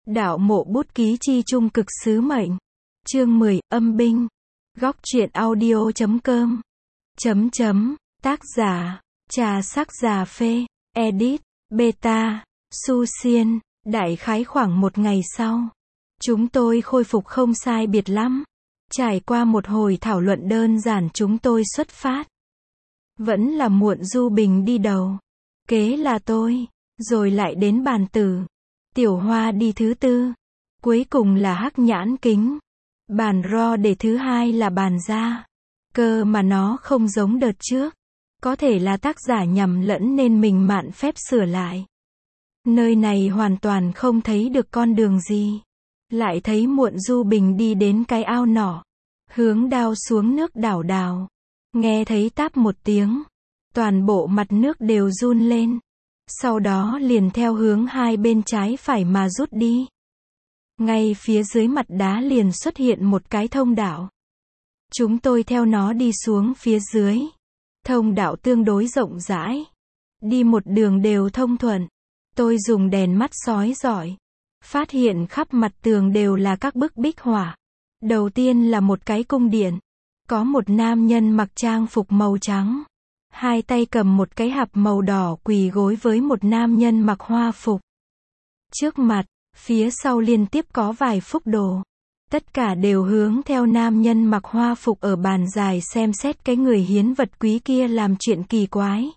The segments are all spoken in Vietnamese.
Đạo mộ bút ký chi trung cực sứ mệnh. Chương 10, âm binh. Góc truyện audio.com. Tác giả, Trà Sắc Già Phê. Edit, Beta, Su Xiên. Đại khái khoảng một ngày sau, chúng tôi khôi phục không sai biệt lắm. Trải qua một hồi thảo luận đơn giản chúng tôi xuất phát. Vẫn là Muộn Du Bình đi đầu. Kế là tôi, rồi lại đến Bàn Tử. Tiểu Hoa đi thứ tư. Cuối cùng là Hắc Nhãn Kính. Bàn Ro để thứ hai là Bàn Gia. Cơ mà nó không giống đợt trước. Có thể là tác giả nhầm lẫn nên mình mạn phép sửa lại. Nơi này hoàn toàn không thấy được con đường gì. Lại thấy Muộn Du Bình đi đến cái ao nỏ. Hướng đao xuống nước đảo đảo. Nghe thấy táp một tiếng. Toàn bộ mặt nước đều run lên. Sau đó liền theo hướng hai bên trái phải mà rút đi. Ngay phía dưới mặt đá liền xuất hiện một cái thông đạo. Chúng tôi theo nó đi xuống phía dưới. Thông đạo tương đối rộng rãi. Đi một đường đều thông thuận. Tôi dùng đèn mắt soi rọi. Phát hiện khắp mặt tường đều là các bức bích họa. Đầu tiên là một cái cung điện. Có một nam nhân mặc trang phục màu trắng. Hai tay cầm một cái hạp màu đỏ quỳ gối với một nam nhân mặc hoa phục. Trước mặt, phía sau liên tiếp có vài phúc đồ. Tất cả đều hướng theo nam nhân mặc hoa phục ở bàn dài xem xét cái người hiến vật quý kia làm chuyện kỳ quái.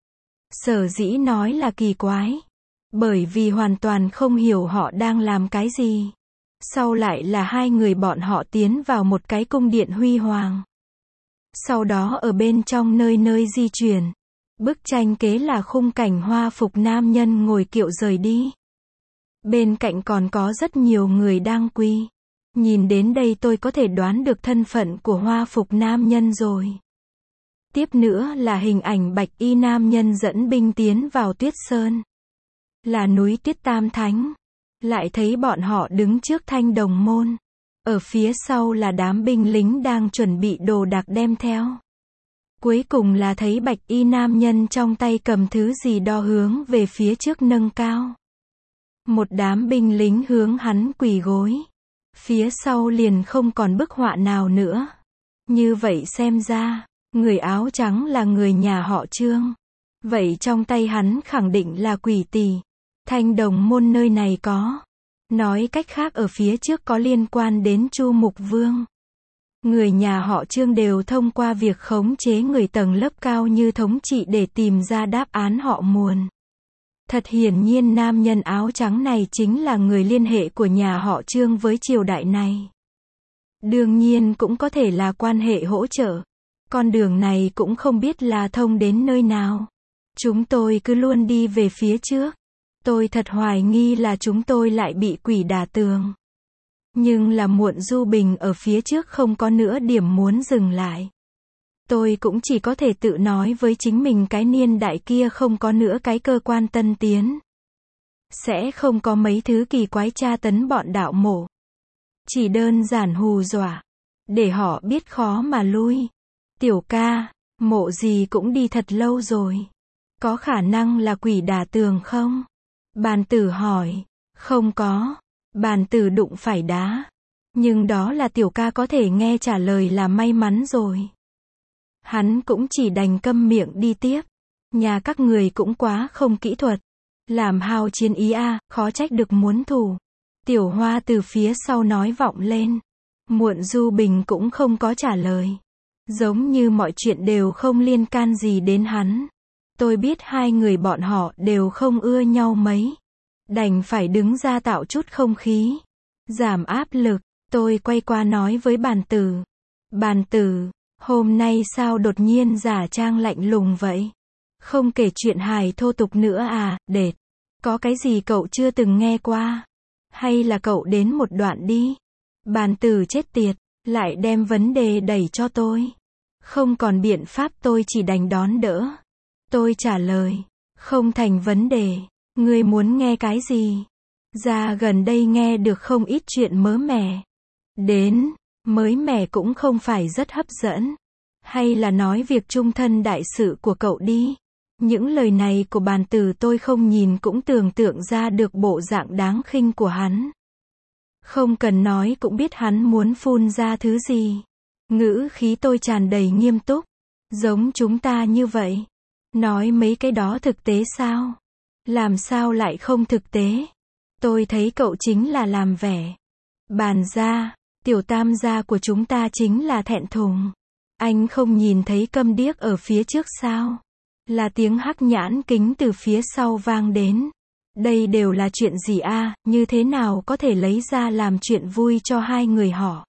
Sở dĩ nói là kỳ quái. Bởi vì hoàn toàn không hiểu họ đang làm cái gì. Sau lại là hai người bọn họ tiến vào một cái cung điện huy hoàng. Sau đó ở bên trong nơi nơi di chuyển. Bức tranh kế là khung cảnh hoa phục nam nhân ngồi kiệu rời đi. Bên cạnh còn có rất nhiều người đang quỳ. Nhìn đến đây tôi có thể đoán được thân phận của hoa phục nam nhân rồi. Tiếp nữa là hình ảnh bạch y nam nhân dẫn binh tiến vào Tuyết Sơn. Là núi Tuyết Tam Thánh. Lại thấy bọn họ đứng trước Thanh Đồng Môn. Ở phía sau là đám binh lính đang chuẩn bị đồ đạc đem theo. Cuối cùng là thấy bạch y nam nhân trong tay cầm thứ gì đo hướng về phía trước nâng cao. Một đám binh lính hướng hắn quỳ gối. Phía sau liền không còn bức họa nào nữa. Như vậy xem ra, người áo trắng là người nhà họ Trương. Vậy trong tay hắn khẳng định là quỷ tỳ. Thanh Đồng Môn nơi này có. Nói cách khác ở phía trước có liên quan đến Chu Mục Vương. Người nhà họ Trương đều thông qua việc khống chế người tầng lớp cao như thống trị để tìm ra đáp án họ muốn. Thật hiển nhiên nam nhân áo trắng này chính là người liên hệ của nhà họ Trương với triều đại này. Đương nhiên cũng có thể là quan hệ hỗ trợ. Con đường này cũng không biết là thông đến nơi nào. Chúng tôi cứ luôn đi về phía trước. Tôi thật hoài nghi là chúng tôi lại bị quỷ đả tường. Nhưng là Muộn Du Bình ở phía trước không có nữa điểm muốn dừng lại. Tôi cũng chỉ có thể tự nói với chính mình cái niên đại kia không có nữa cái cơ quan tân tiến. Sẽ không có mấy thứ kỳ quái tra tấn bọn đạo mổ. Chỉ đơn giản hù dọa. Để họ biết khó mà lui. Tiểu ca, mộ gì cũng đi thật lâu rồi. Có khả năng là quỷ đả tường không? Bàn Tử hỏi. Không có. Bàn Tử đụng phải đá. Nhưng đó là tiểu ca có thể nghe trả lời là may mắn rồi. Hắn cũng chỉ đành câm miệng đi tiếp. Nhà các người cũng quá không kỹ thuật. Làm hao chiến ý a, khó trách được muốn thủ. Tiểu Hoa từ phía sau nói vọng lên. Muộn Du Bình cũng không có trả lời. Giống như mọi chuyện đều không liên can gì đến hắn. Tôi biết hai người bọn họ đều không ưa nhau mấy. Đành phải đứng ra tạo chút không khí. Giảm áp lực. Tôi quay qua nói với Bàn Tử. Bàn Tử, hôm nay sao đột nhiên giả trang lạnh lùng vậy? Không kể chuyện hài thô tục nữa à, Đệt. Có cái gì cậu chưa từng nghe qua? Hay là cậu đến một đoạn đi? Bàn Tử chết tiệt, lại đem vấn đề đẩy cho tôi. Không còn biện pháp tôi chỉ đành đón đỡ. Tôi trả lời, không thành vấn đề. Ngươi muốn nghe cái gì? Ra gần đây nghe được không ít chuyện mới mẻ. Đến, mới mẻ cũng không phải rất hấp dẫn. Hay là nói việc trung thân đại sự của cậu đi. Những lời này của Bàn Tử tôi không nhìn cũng tưởng tượng ra được bộ dạng đáng khinh của hắn. Không cần nói cũng biết hắn muốn phun ra thứ gì. Ngữ khí tôi tràn đầy nghiêm túc. Giống chúng ta như vậy. Nói mấy cái đó thực tế sao? Làm sao lại không thực tế? Tôi thấy cậu chính là làm vẻ. Bàn gia, tiểu tam gia của chúng ta chính là thẹn thùng. Anh không nhìn thấy câm điếc ở phía trước sao? Là tiếng hắc nhãn kính từ phía sau vang đến. Đây đều là chuyện gì a, như thế nào có thể lấy ra làm chuyện vui cho hai người họ?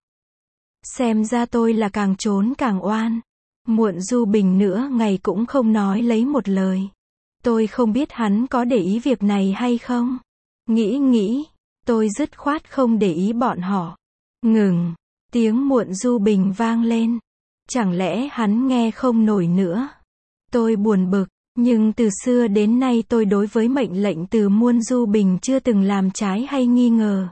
Xem ra tôi là càng trốn càng oan. Muộn Du Bình nữa ngày cũng không nói lấy một lời. Tôi không biết hắn có để ý việc này hay không. Nghĩ, tôi dứt khoát không để ý bọn họ. Ngừng, tiếng Muộn Du Bình vang lên. Chẳng lẽ hắn nghe không nổi nữa? Tôi buồn bực, nhưng từ xưa đến nay tôi đối với mệnh lệnh từ Muộn Du Bình chưa từng làm trái hay nghi ngờ.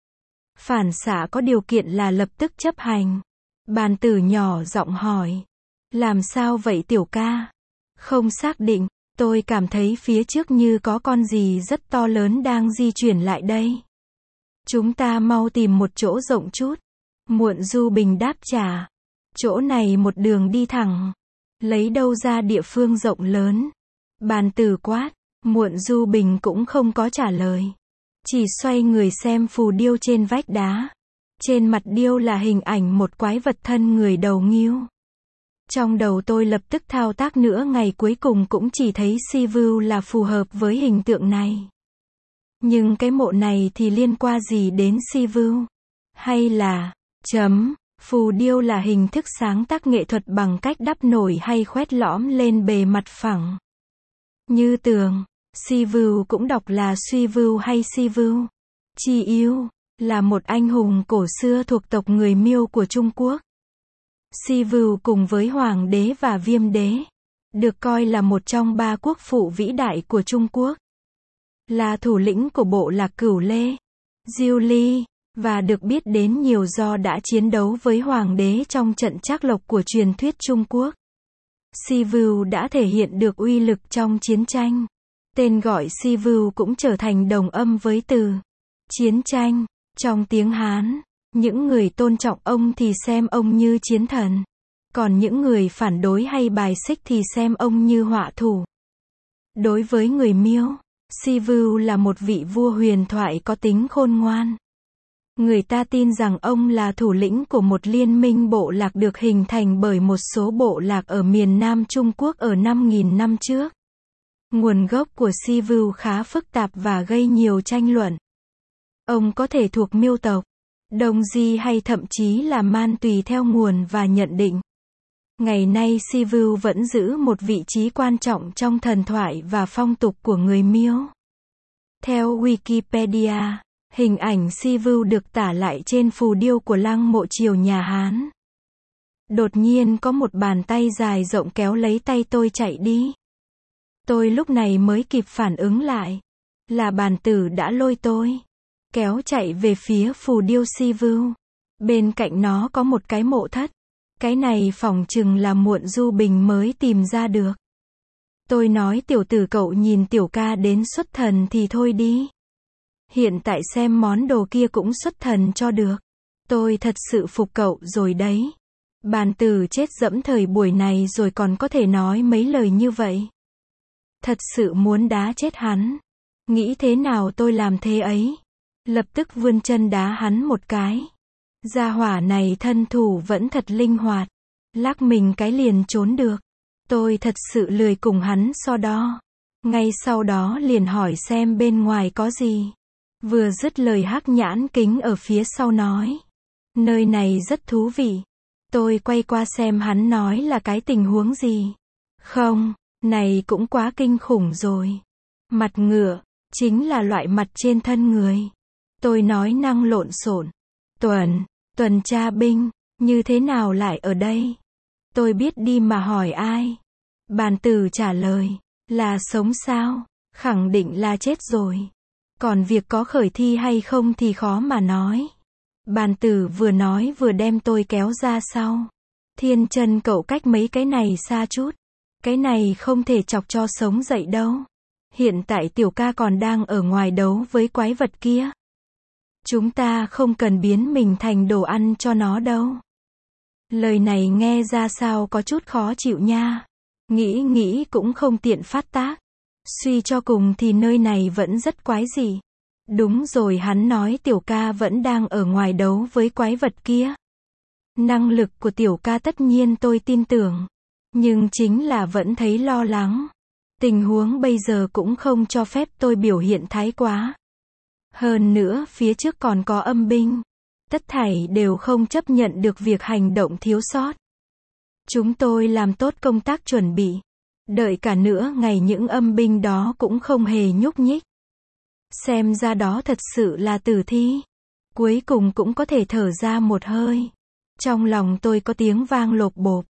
Phản xạ có điều kiện là lập tức chấp hành. Bàn tử nhỏ giọng hỏi. Làm sao vậy tiểu ca? Không xác định, tôi cảm thấy phía trước như có con gì rất to lớn đang di chuyển lại đây. Chúng ta mau tìm một chỗ rộng chút. Muộn Du Bình đáp trả. Chỗ này một đường đi thẳng. Lấy đâu ra địa phương rộng lớn? Bàn tử quát. Muộn Du Bình cũng không có trả lời. Chỉ xoay người xem phù điêu trên vách đá. Trên mặt điêu là hình ảnh một quái vật thân người đầu nghêu. Trong đầu tôi lập tức thao tác nữa, ngày cuối cùng cũng chỉ thấy Sivu là phù hợp với hình tượng này. Nhưng cái mộ này thì liên quan gì đến Sivu? Hay là, phù điêu là hình thức sáng tác nghệ thuật bằng cách đắp nổi hay khoét lõm lên bề mặt phẳng. Như tường, Sivu cũng đọc là Suivu hay Sivu. Chi Yêu, là một anh hùng cổ xưa thuộc tộc người Miêu của Trung Quốc. Sivu cùng với Hoàng đế và Viêm đế, được coi là một trong ba quốc phụ vĩ đại của Trung Quốc. Là thủ lĩnh của bộ lạc Cửu Lê, Diêu Ly, và được biết đến nhiều do đã chiến đấu với Hoàng đế trong trận Trác Lộc của truyền thuyết Trung Quốc. Sivu đã thể hiện được uy lực trong chiến tranh. Tên gọi Sivu cũng trở thành đồng âm với từ chiến tranh. Trong tiếng Hán, những người tôn trọng ông thì xem ông như chiến thần. Còn những người phản đối hay bài xích thì xem ông như họa thủ. Đối với người Miêu, Sivu là một vị vua huyền thoại có tính khôn ngoan. Người ta tin rằng ông là thủ lĩnh của một liên minh bộ lạc được hình thành bởi một số bộ lạc ở miền Nam Trung Quốc ở 5.000 năm trước. Nguồn gốc của Sivu khá phức tạp và gây nhiều tranh luận. Ông có thể thuộc Miêu tộc, Đông Di hay thậm chí là Man tùy theo nguồn và nhận định. Ngày nay Sivu vẫn giữ một vị trí quan trọng trong thần thoại và phong tục của người Miêu. Theo Wikipedia, hình ảnh Sivu được tả lại trên phù điêu của lăng mộ triều nhà Hán. Đột nhiên có một bàn tay dài rộng kéo lấy tay tôi chạy đi. Tôi lúc này mới kịp phản ứng lại. Là bàn tử đã lôi tôi kéo chạy về phía phù điêu Sivu. Bên cạnh nó có một cái mộ thất. Cái này phỏng chừng là Muộn Du Bình mới tìm ra được. Tôi nói tiểu tử cậu nhìn tiểu ca đến xuất thần thì thôi đi. Hiện tại xem món đồ kia cũng xuất thần cho được. Tôi thật sự phục cậu rồi đấy. Bàn tử chết dẫm thời buổi này rồi còn có thể nói mấy lời như vậy. Thật sự muốn đá chết hắn. Nghĩ thế nào tôi làm thế ấy. Lập tức vươn chân đá hắn một cái. Gia hỏa này thân thủ vẫn thật linh hoạt. Lắc mình cái liền trốn được. Tôi thật sự lười cùng hắn so đo. Ngay sau đó liền hỏi xem bên ngoài có gì. Vừa dứt lời hắc nhãn kính ở phía sau nói. Nơi này rất thú vị. Tôi quay qua xem hắn nói là cái tình huống gì. Không, này cũng quá kinh khủng rồi. Mặt ngựa, chính là loại mặt trên thân người. Tôi nói năng lộn xộn. Tuần tra binh, như thế nào lại ở đây? Tôi biết đi mà hỏi ai? Bàn tử trả lời, là sống sao? Khẳng định là chết rồi. Còn việc có khởi thi hay không thì khó mà nói. Bàn tử vừa nói vừa đem tôi kéo ra sau. Thiên chân cậu cách mấy cái này xa chút. Cái này không thể chọc cho sống dậy đâu. Hiện tại tiểu ca còn đang ở ngoài đấu với quái vật kia. Chúng ta không cần biến mình thành đồ ăn cho nó đâu. Lời này nghe ra sao có chút khó chịu nha. Nghĩ cũng không tiện phát tác. Suy cho cùng thì nơi này vẫn rất quái dị. Đúng rồi, hắn nói tiểu ca vẫn đang ở ngoài đấu với quái vật kia. Năng lực của tiểu ca tất nhiên tôi tin tưởng. Nhưng chính là vẫn thấy lo lắng. Tình huống bây giờ cũng không cho phép tôi biểu hiện thái quá. Hơn nữa, phía trước còn có âm binh. Tất thảy đều không chấp nhận được việc hành động thiếu sót. Chúng tôi làm tốt công tác chuẩn bị. Đợi cả nửa ngày những âm binh đó cũng không hề nhúc nhích. Xem ra đó thật sự là tử thi. Cuối cùng cũng có thể thở ra một hơi. Trong lòng tôi có tiếng vang lộp bộp.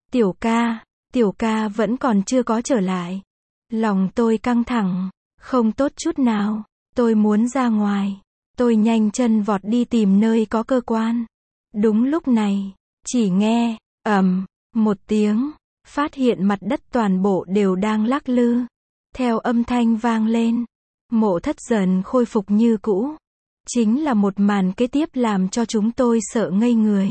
Tiểu ca vẫn còn chưa có trở lại. Lòng tôi căng thẳng, không tốt chút nào. Tôi muốn ra ngoài. Tôi nhanh chân vọt đi tìm nơi có cơ quan. Đúng lúc này, chỉ nghe, ầm, một tiếng, phát hiện mặt đất toàn bộ đều đang lắc lư. Theo âm thanh vang lên, mộ thất dần khôi phục như cũ. Chính là một màn kế tiếp làm cho chúng tôi sợ ngây người.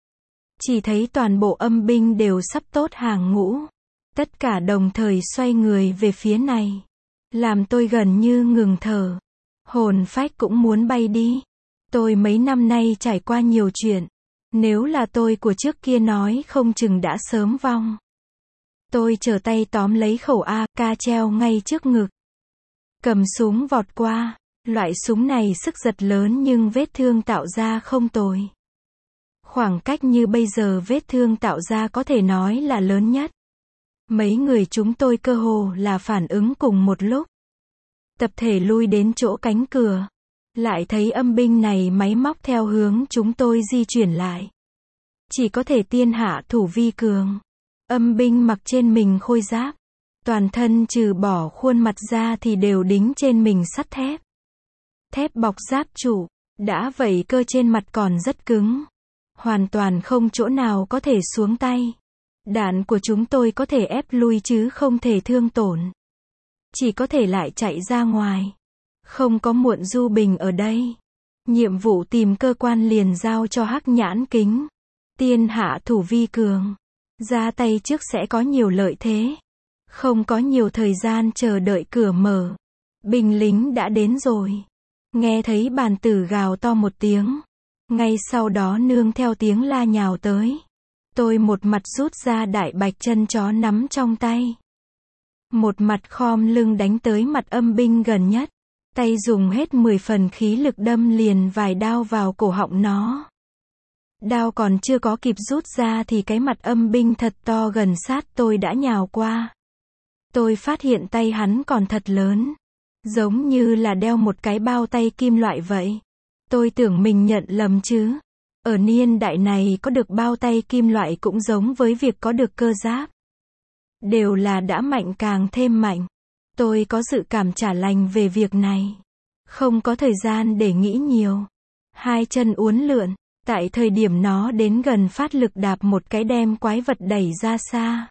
Chỉ thấy toàn bộ âm binh đều sắp tốt hàng ngũ. Tất cả đồng thời xoay người về phía này. Làm tôi gần như ngừng thở. Hồn phách cũng muốn bay đi. Tôi mấy năm nay trải qua nhiều chuyện. Nếu là tôi của trước kia nói không chừng đã sớm vong. Tôi trở tay tóm lấy khẩu AK treo ngay trước ngực. Cầm súng vọt qua. Loại súng này sức giật lớn nhưng vết thương tạo ra không tồi. Khoảng cách như bây giờ vết thương tạo ra có thể nói là lớn nhất. Mấy người chúng tôi cơ hồ là phản ứng cùng một lúc. Tập thể lui đến chỗ cánh cửa. Lại thấy âm binh này máy móc theo hướng chúng tôi di chuyển lại. Chỉ có thể tiên hạ thủ vi cường. Âm binh mặc trên mình khôi giáp. Toàn thân trừ bỏ khuôn mặt ra thì đều đính trên mình sắt thép. Thép bọc giáp trụ. Đã vậy cơ trên mặt còn rất cứng. Hoàn toàn không chỗ nào có thể xuống tay. Đạn của chúng tôi có thể ép lui chứ không thể thương tổn. Chỉ có thể lại chạy ra ngoài. Không có Muộn Du Bình ở đây. Nhiệm vụ tìm cơ quan liền giao cho Hắc Nhãn Kính. Tiên hạ thủ vi cường. Ra tay trước sẽ có nhiều lợi thế. Không có nhiều thời gian chờ đợi cửa mở. Binh lính đã đến rồi. Nghe thấy bàn tử gào to một tiếng. Ngay sau đó nương theo tiếng la nhào tới. Tôi một mặt rút ra đại bạch chân chó nắm trong tay. Một mặt khom lưng đánh tới mặt âm binh gần nhất. Tay dùng hết 10 phần khí lực đâm liền vài đao vào cổ họng nó. Đao còn chưa có kịp rút ra thì cái mặt âm binh thật to gần sát tôi đã nhào qua. Tôi phát hiện tay hắn còn thật lớn. Giống như là đeo một cái bao tay kim loại vậy. Tôi tưởng mình nhận lầm chứ. Ở niên đại này có được bao tay kim loại cũng giống với việc có được cơ giáp. Đều là đã mạnh càng thêm mạnh. Tôi có dự cảm chả lành về việc này. Không có thời gian để nghĩ nhiều. Hai chân uốn lượn. Tại thời điểm nó đến gần phát lực đạp một cái đem quái vật đẩy ra xa.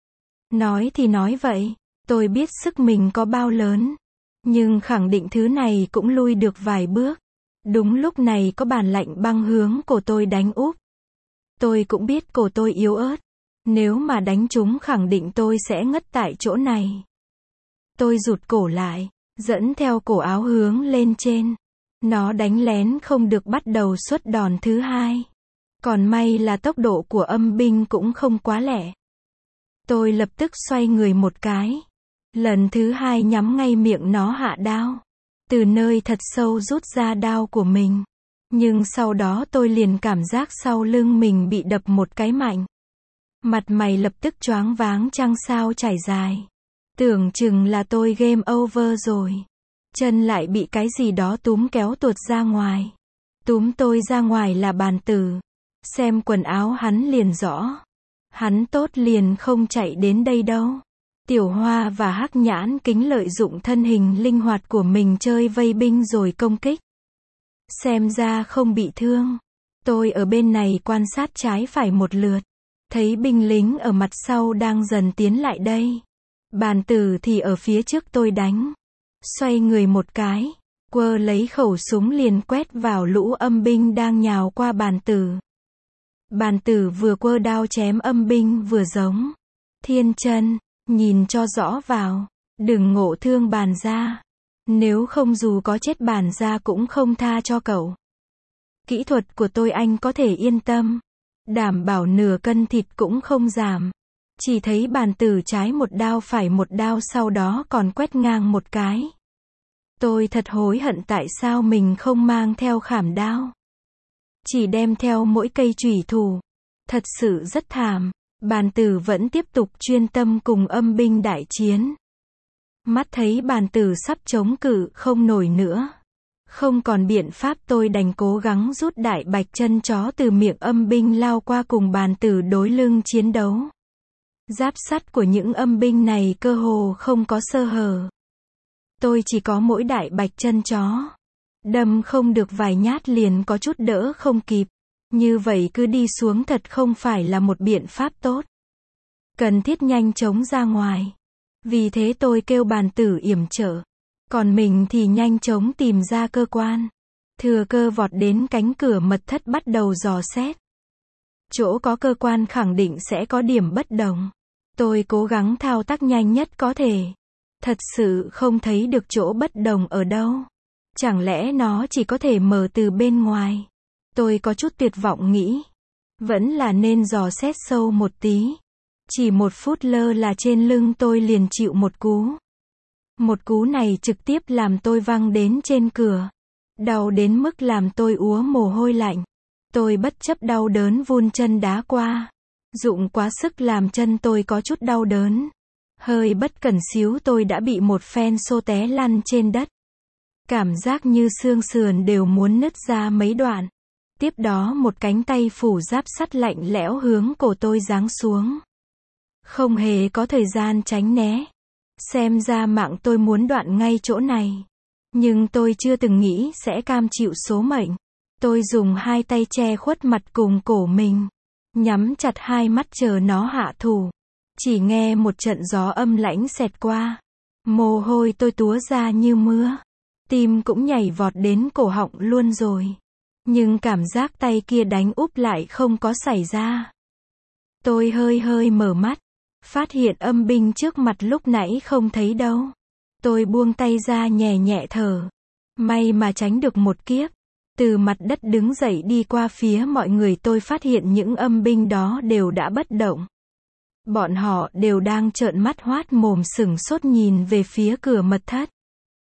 Nói thì nói vậy. Tôi biết sức mình có bao lớn. Nhưng khẳng định thứ này cũng lui được vài bước. Đúng lúc này có bàn lạnh băng hướng cổ tôi đánh úp. Tôi cũng biết cổ tôi yếu ớt. Nếu mà đánh trúng khẳng định tôi sẽ ngất tại chỗ này. Tôi rụt cổ lại, dẫn theo cổ áo hướng lên trên. Nó đánh lén không được bắt đầu xuất đòn thứ hai. Còn may là tốc độ của âm binh cũng không quá lẹ. Tôi lập tức xoay người một cái. Lần thứ hai nhắm ngay miệng nó hạ đao. Từ nơi thật sâu rút ra đao của mình. Nhưng sau đó tôi liền cảm giác sau lưng mình bị đập một cái mạnh. Mặt mày lập tức choáng váng trăng sao chảy dài. Tưởng chừng là tôi game over rồi. Chân lại bị cái gì đó túm kéo tuột ra ngoài. Túm tôi ra ngoài là bàn tử. Xem quần áo hắn liền rõ. Hắn tốt liền không chạy đến đây đâu. Tiểu Hoa và Hắc Nhãn Kính lợi dụng thân hình linh hoạt của mình chơi vây binh rồi công kích. Xem ra không bị thương. Tôi ở bên này quan sát trái phải một lượt. Thấy binh lính ở mặt sau đang dần tiến lại đây. Bàn tử thì ở phía trước tôi đánh. Xoay người một cái. Quơ lấy khẩu súng liền quét vào lũ âm binh đang nhào qua bàn tử. Bàn tử vừa quơ đao chém âm binh vừa giống. Thiên chân, nhìn cho rõ vào, đừng ngộ thương bàn gia. Nếu không dù có chết bàn gia cũng không tha cho cậu. Kỹ thuật của tôi anh có thể yên tâm. Đảm bảo nửa cân thịt cũng không giảm. Chỉ thấy bàn tử trái một đao phải một đao sau đó còn quét ngang một cái. Tôi thật hối hận tại sao mình không mang theo khảm đao. Chỉ đem theo mỗi cây chủy thủ. Thật sự rất thảm. Bàn tử vẫn tiếp tục chuyên tâm cùng âm binh đại chiến. Mắt thấy bàn tử sắp chống cự không nổi nữa. Không còn biện pháp tôi đành cố gắng rút đại bạch chân chó từ miệng âm binh lao qua cùng bàn tử đối lưng chiến đấu. Giáp sắt của những âm binh này cơ hồ không có sơ hở. Tôi chỉ có mỗi đại bạch chân chó. Đâm không được vài nhát liền có chút đỡ không kịp. Như vậy cứ đi xuống thật không phải là một biện pháp tốt. Cần thiết nhanh chóng ra ngoài. Vì thế tôi kêu bàn tử yểm trợ. Còn mình thì nhanh chóng tìm ra cơ quan. Thừa cơ vọt đến cánh cửa mật thất bắt đầu dò xét. Chỗ có cơ quan khẳng định sẽ có điểm bất đồng. Tôi cố gắng thao tác nhanh nhất có thể. Thật sự không thấy được chỗ bất đồng ở đâu. Chẳng lẽ nó chỉ có thể mở từ bên ngoài. Tôi có chút tuyệt vọng nghĩ. Vẫn là nên dò xét sâu một tí. Chỉ một phút lơ là trên lưng tôi liền chịu một cú. Một cú này trực tiếp làm tôi văng đến trên cửa. Đau đến mức làm tôi úa mồ hôi lạnh. Tôi bất chấp đau đớn vun chân đá qua. Dụng quá sức làm chân tôi có chút đau đớn. Hơi bất cẩn xíu tôi đã bị một phen xô té lăn trên đất. Cảm giác như xương sườn đều muốn nứt ra mấy đoạn. Tiếp đó một cánh tay phủ giáp sắt lạnh lẽo hướng cổ tôi giáng xuống. Không hề có thời gian tránh né. Xem ra mạng tôi muốn đoạn ngay chỗ này. Nhưng tôi chưa từng nghĩ sẽ cam chịu số mệnh. Tôi dùng hai tay che khuất mặt cùng cổ mình. Nhắm chặt hai mắt chờ nó hạ thủ. Chỉ nghe một trận gió âm lãnh xẹt qua. Mồ hôi tôi túa ra như mưa. Tim cũng nhảy vọt đến cổ họng luôn rồi. Nhưng cảm giác tay kia đánh úp lại không có xảy ra. Tôi hơi mở mắt. Phát hiện âm binh trước mặt lúc nãy không thấy đâu. Tôi buông tay ra nhẹ nhẹ thở. May mà tránh được một kiếp. Từ mặt đất đứng dậy đi qua phía mọi người tôi phát hiện những âm binh đó đều đã bất động. Bọn họ đều đang trợn mắt hoát mồm sửng sốt nhìn về phía cửa mật thất.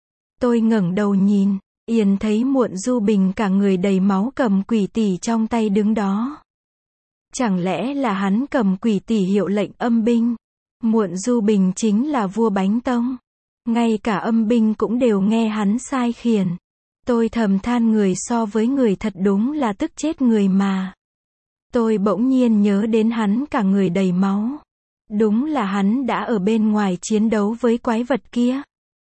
Tôi ngẩng đầu nhìn, Yên thấy Muộn Du Bình cả người đầy máu cầm quỷ tỷ trong tay đứng đó. Chẳng lẽ là hắn cầm quỷ tỷ hiệu lệnh âm binh? Muộn Du Bình chính là vua bánh tông. Ngay cả âm binh cũng đều nghe hắn sai khiển. Tôi thầm than người so với người thật đúng là tức chết người mà. Tôi bỗng nhiên nhớ đến hắn cả người đầy máu. Đúng là hắn đã ở bên ngoài chiến đấu với quái vật kia.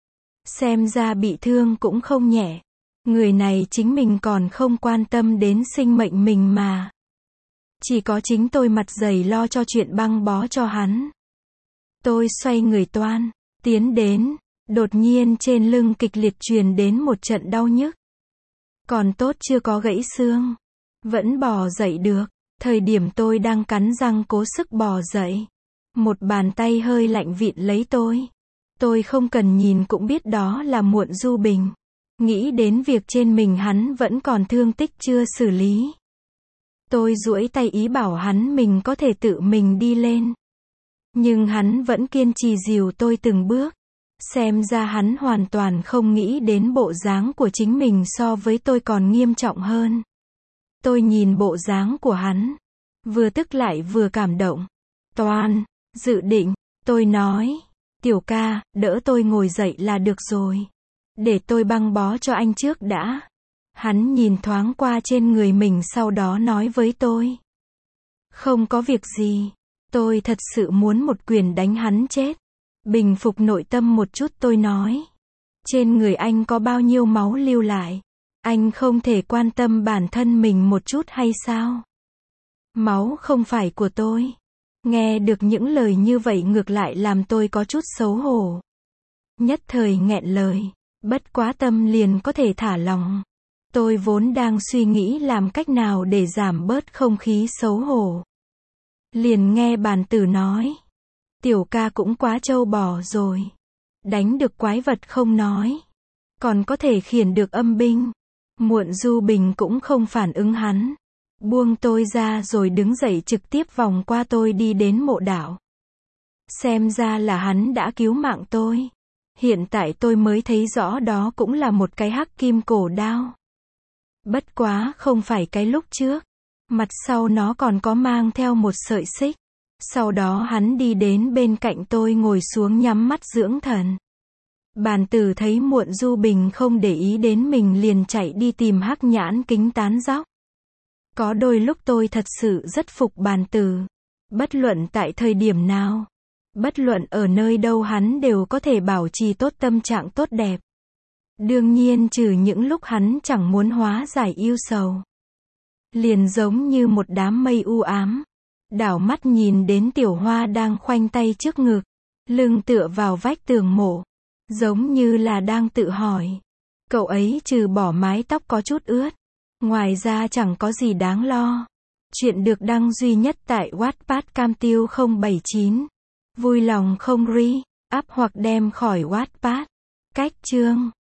Xem ra bị thương cũng không nhẹ. Người này chính mình còn không quan tâm đến sinh mệnh mình mà. Chỉ có chính tôi mặt dày lo cho chuyện băng bó cho hắn. Tôi xoay người toan, tiến đến. Đột nhiên trên lưng kịch liệt truyền đến một trận đau nhức. Còn tốt chưa có gãy xương. Vẫn bò dậy được. Thời điểm tôi đang cắn răng cố sức bò dậy. Một bàn tay hơi lạnh vịn lấy tôi. Tôi không cần nhìn cũng biết đó là Muộn Du Bình. Nghĩ đến việc trên mình hắn vẫn còn thương tích chưa xử lý. Tôi duỗi tay ý bảo hắn mình có thể tự mình đi lên. Nhưng hắn vẫn kiên trì dìu tôi từng bước. Xem ra hắn hoàn toàn không nghĩ đến bộ dáng của chính mình so với tôi còn nghiêm trọng hơn. Tôi nhìn bộ dáng của hắn. Vừa tức lại vừa cảm động. Toan, dự định, tôi nói. Tiểu ca, đỡ tôi ngồi dậy là được rồi. Để tôi băng bó cho anh trước đã. Hắn nhìn thoáng qua trên người mình sau đó nói với tôi. Không có việc gì. Tôi thật sự muốn một quyền đánh hắn chết. Bình phục nội tâm một chút tôi nói. Trên người anh có bao nhiêu máu lưu lại? Anh không thể quan tâm bản thân mình một chút hay sao? Máu không phải của tôi. Nghe được những lời như vậy ngược lại làm tôi có chút xấu hổ. Nhất thời nghẹn lời. Bất quá tâm liền có thể thả lỏng. Tôi vốn đang suy nghĩ làm cách nào để giảm bớt không khí xấu hổ. Liền nghe bàn tử nói. Tiểu ca cũng quá trâu bò rồi. Đánh được quái vật không nói. Còn có thể khiển được âm binh. Muộn Du Bình cũng không phản ứng hắn. Buông tôi ra rồi đứng dậy trực tiếp vòng qua tôi đi đến mộ đạo. Xem ra là hắn đã cứu mạng tôi. Hiện tại tôi mới thấy rõ đó cũng là một cái hắc kim cổ đao. Bất quá không phải cái lúc trước. Mặt sau nó còn có mang theo một sợi xích. Sau đó hắn đi đến bên cạnh tôi ngồi xuống nhắm mắt dưỡng thần. Bàn tử thấy Muộn Du Bình không để ý đến mình liền chạy đi tìm hắc nhãn kính tán dóc. Có đôi lúc tôi thật sự rất phục bàn tử. Bất luận tại thời điểm nào, bất luận ở nơi đâu hắn đều có thể bảo trì tốt tâm trạng tốt đẹp. Đương nhiên trừ những lúc hắn chẳng muốn hóa giải ưu sầu. Liền giống như một đám mây u ám. Đảo mắt nhìn đến Tiểu Hoa đang khoanh tay trước ngực, lưng tựa vào vách tường mộ. Giống như là đang tự hỏi. Cậu ấy trừ bỏ mái tóc có chút ướt. Ngoài ra chẳng có gì đáng lo. Chuyện được đăng duy nhất tại Wattpad Cam Tiêu 079. Vui lòng không re, up hoặc đem khỏi Wattpad. Cách chương